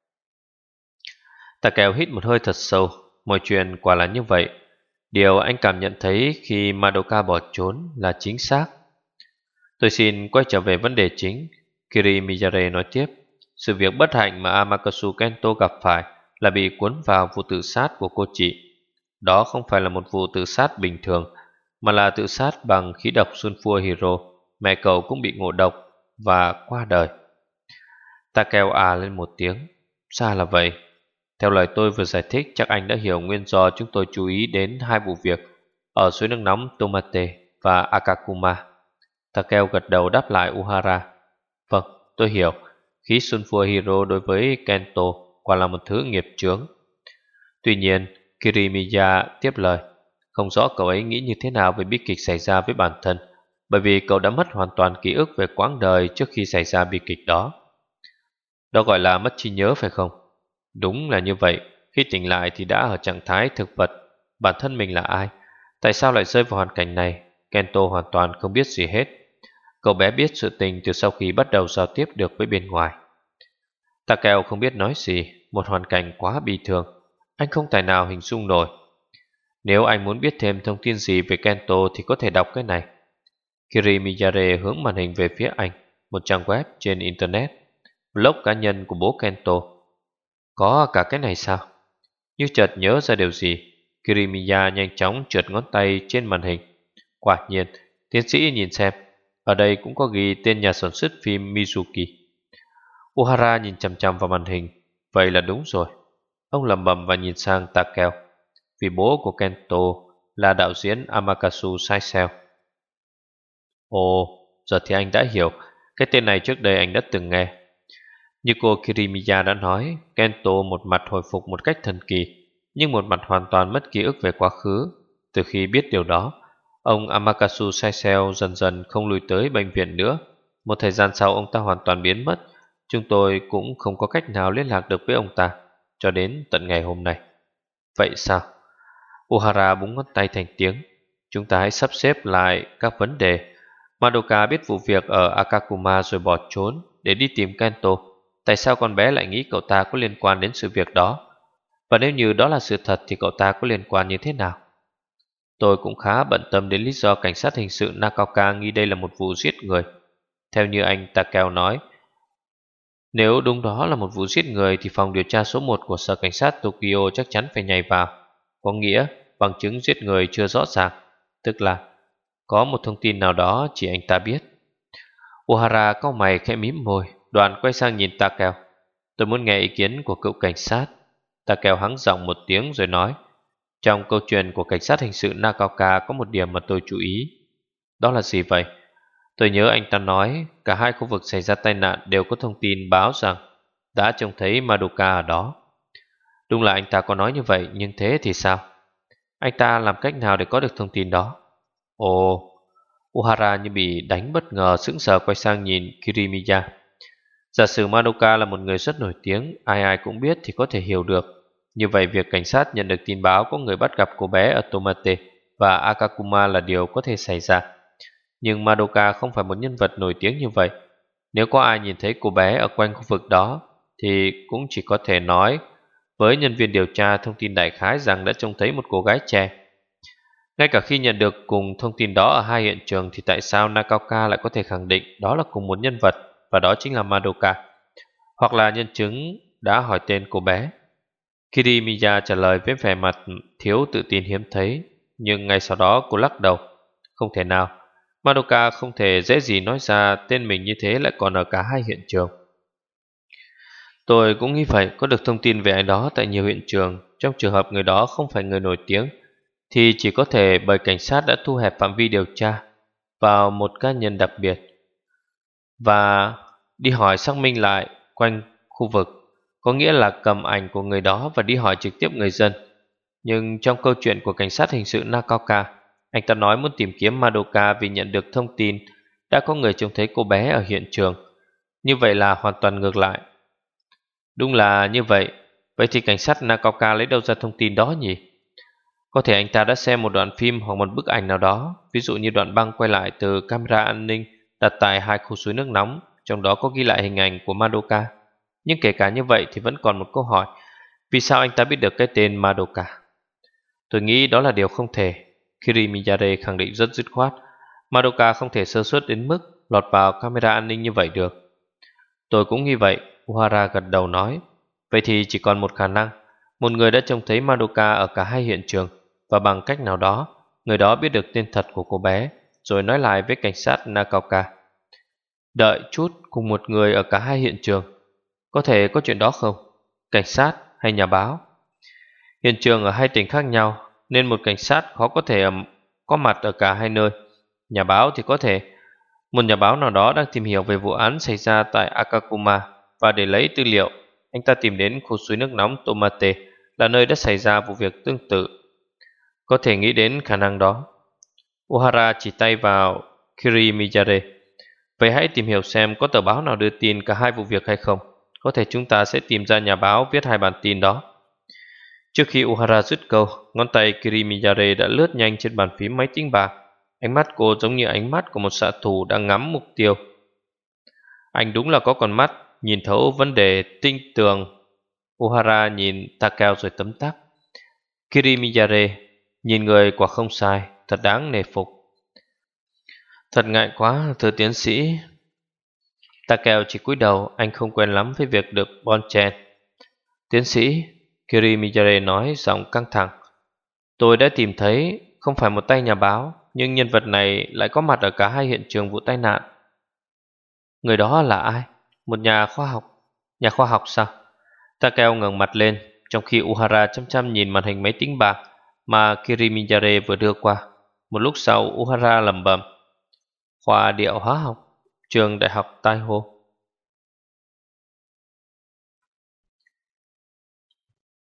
Takeo hít một hơi thật sâu. Mọi chuyện quả là như vậy. Điều anh cảm nhận thấy khi Madoka bỏ trốn là chính xác. Tôi xin quay trở về vấn đề chính. Kiri Miyare nói tiếp. Sự việc bất hạnh mà Amakasu Kento gặp phải là bị cuốn vào vụ tự sát của cô chị. Đó không phải là một vụ tự sát bình thường, mà là tự sát bằng khí độc Sulfur Hero. Mẹ cậu cũng bị ngộ độc và qua đời. Takeo à lên một tiếng. Sao là vậy? Theo lời tôi vừa giải thích, chắc anh đã hiểu nguyên do chúng tôi chú ý đến hai vụ việc ở suối nước nóng Tomate và Akakuma. Takeo gật đầu đáp lại Uhara. Vâng, tôi hiểu. Khí Sulfur Hero đối với Kento quả là một thứ nghiệp chướng. Tuy nhiên, Kirimiya tiếp lời. Không rõ cậu ấy nghĩ như thế nào về bi kịch xảy ra với bản thân, bởi vì cậu đã mất hoàn toàn ký ức về quãng đời trước khi xảy ra bi kịch đó. Đó gọi là mất trí nhớ phải không? Đúng là như vậy. Khi tỉnh lại thì đã ở trạng thái thực vật. Bản thân mình là ai? Tại sao lại rơi vào hoàn cảnh này? Kento hoàn toàn không biết gì hết. Cậu bé biết sự tình từ sau khi bắt đầu giao tiếp được với bên ngoài. Takeo không biết nói gì. Một hoàn cảnh quá bi thường. Anh không tài nào hình dung nổi. Nếu anh muốn biết thêm thông tin gì về Kento thì có thể đọc cái này. Kiri Miyare hướng màn hình về phía anh. Một trang web trên Internet. Blog cá nhân của bố Kento. Có cả cái này sao? Như chợt nhớ ra điều gì, Kirimiya nhanh chóng trượt ngón tay trên màn hình. Quả nhiên, tiến sĩ nhìn xem. Ở đây cũng có ghi tên nhà sản xuất phim Mizuki. Uhara nhìn chằm chằm vào màn hình. Vậy là đúng rồi. Ông lẩm bẩm và nhìn sang Takeo. Vì bố của Kento là đạo diễn Amakasu Saiseo. Ồ, giờ thì anh đã hiểu. Cái tên này trước đây anh đã từng nghe. Như cô Kirimiya đã nói, Kento một mặt hồi phục một cách thần kỳ, nhưng một mặt hoàn toàn mất ký ức về quá khứ. Từ khi biết điều đó, ông Amakasu Saiseo dần dần không lui tới bệnh viện nữa. Một thời gian sau ông ta hoàn toàn biến mất. Chúng tôi cũng không có cách nào liên lạc được với ông ta cho đến tận ngày hôm nay. Vậy sao? Uhara búng ngón tay thành tiếng. Chúng ta hãy sắp xếp lại các vấn đề. Madoka biết vụ việc ở Akakuma rồi bỏ trốn để đi tìm Kento. Tại sao con bé lại nghĩ cậu ta có liên quan đến sự việc đó? Và nếu như đó là sự thật thì cậu ta có liên quan như thế nào? Tôi cũng khá bận tâm đến lý do cảnh sát hình sự Nakaoka nghi đây là một vụ giết người. Theo như anh Takeo nói, nếu đúng đó là một vụ giết người thì phòng điều tra số một của sở cảnh sát Tokyo chắc chắn phải nhảy vào. Có nghĩa bằng chứng giết người chưa rõ ràng, tức là có một thông tin nào đó chỉ anh ta biết. Uhara cau mày khẽ mím môi, đoạn quay sang nhìn Takeo. Tôi muốn nghe ý kiến của cựu cảnh sát. Takeo hắng giọng một tiếng rồi nói. Trong câu chuyện của cảnh sát hình sự Nakaoka có một điểm mà tôi chú ý. Đó là gì vậy? Tôi nhớ anh ta nói cả hai khu vực xảy ra tai nạn đều có thông tin báo rằng đã trông thấy Madoka ở đó. Đúng là anh ta có nói như vậy, nhưng thế thì sao? Anh ta làm cách nào để có được thông tin đó? Ồ, Uhara như bị đánh bất ngờ, sững sờ quay sang nhìn Kirimiya. Giả sử Madoka là một người rất nổi tiếng, ai ai cũng biết thì có thể hiểu được. Như vậy việc cảnh sát nhận được tin báo có người bắt gặp cô bé ở Tomate và Akakuma là điều có thể xảy ra. Nhưng Madoka không phải một nhân vật nổi tiếng như vậy. Nếu có ai nhìn thấy cô bé ở quanh khu vực đó thì cũng chỉ có thể nói với nhân viên điều tra thông tin đại khái rằng đã trông thấy một cô gái trẻ. Ngay cả khi nhận được cùng thông tin đó ở hai hiện trường thì tại sao Nakaoka lại có thể khẳng định đó là cùng một nhân vật và đó chính là Madoka? Hoặc là nhân chứng đã hỏi tên cô bé. Kirimiya trả lời với vẻ mặt thiếu tự tin hiếm thấy, nhưng ngay sau đó cô lắc đầu. Không thể nào, Madoka không thể dễ gì nói ra tên mình như thế lại còn ở cả hai hiện trường. Tôi cũng nghĩ vậy, có được thông tin về ai đó tại nhiều hiện trường. Trong trường hợp người đó không phải người nổi tiếng thì chỉ có thể bởi cảnh sát đã thu hẹp phạm vi điều tra vào một cá nhân đặc biệt và đi hỏi xác minh lại quanh khu vực, có nghĩa là cầm ảnh của người đó và đi hỏi trực tiếp người dân. Nhưng trong câu chuyện của cảnh sát hình sự Nakaoka, anh ta nói muốn tìm kiếm Madoka vì nhận được thông tin đã có người trông thấy cô bé ở hiện trường. Như vậy là hoàn toàn ngược lại. Đúng là như vậy, Vậy thì cảnh sát Nakaoka lấy đâu ra thông tin đó nhỉ? Có thể anh ta đã xem một đoạn phim hoặc một bức ảnh nào đó, ví dụ như đoạn băng quay lại từ camera an ninh đặt tại hai khu suối nước nóng, trong đó có ghi lại hình ảnh của Madoka. Nhưng kể cả như vậy thì vẫn còn một câu hỏi: vì sao anh ta biết được cái tên Madoka? Tôi nghĩ đó là điều không thể, Kiri Miyare khẳng định rất dứt khoát. Madoka không thể sơ suất đến mức lọt vào camera an ninh như vậy được. Tôi cũng nghĩ vậy, Uhara gật đầu nói. Vậy thì chỉ còn một khả năng: một người đã trông thấy Madoka ở cả hai hiện trường, và bằng cách nào đó, người đó biết được tên thật của cô bé, rồi nói lại với cảnh sát Nakaoka. Đợi chút, cùng một người ở cả hai hiện trường. Có thể có chuyện đó không? Cảnh sát hay nhà báo? Hiện trường ở hai tỉnh khác nhau, nên một cảnh sát khó có thể có mặt ở cả hai nơi. Nhà báo thì có thể. Một nhà báo nào đó đang tìm hiểu về vụ án xảy ra tại Akakuma, và để lấy tư liệu, anh ta tìm đến khu suối nước nóng Tomate, là nơi đã xảy ra vụ việc tương tự. Có thể nghĩ đến khả năng đó. Ohara chỉ tay vào Kiri Miyare. Vậy hãy tìm hiểu xem có tờ báo nào đưa tin cả hai vụ việc hay không. Có thể chúng ta sẽ tìm ra nhà báo viết hai bản tin đó. Trước khi Ohara dứt câu, ngón tay Kiri Miyare đã lướt nhanh trên bàn phím máy tính bảng. Ánh mắt cô giống như ánh mắt của một xạ thủ đang ngắm mục tiêu. Anh đúng là có con mắt, nhìn thấu vấn đề tinh tường. Ohara nhìn Takeo rồi tấm tắc. Kiri Miyare, nhìn người quả không sai, thật đáng nể phục. Thật ngại quá, thưa tiến sĩ. Takeo chỉ cúi đầu, anh không quen lắm với việc được bon chen. Tiến sĩ, Kiri Miyare nói giọng căng thẳng. Tôi đã tìm thấy không phải một tay nhà báo, nhưng nhân vật này lại có mặt ở cả hai hiện trường vụ tai nạn. Người đó là ai? Một nhà khoa học? Nhà khoa học sao? Takeo ngẩng mặt lên, trong khi Uhara chăm chăm nhìn màn hình máy tính bảng mà Kiri Miyare vừa đưa qua. Một lúc sau, Uhara lẩm bẩm: khoa địa hóa học, trường đại học Taiho.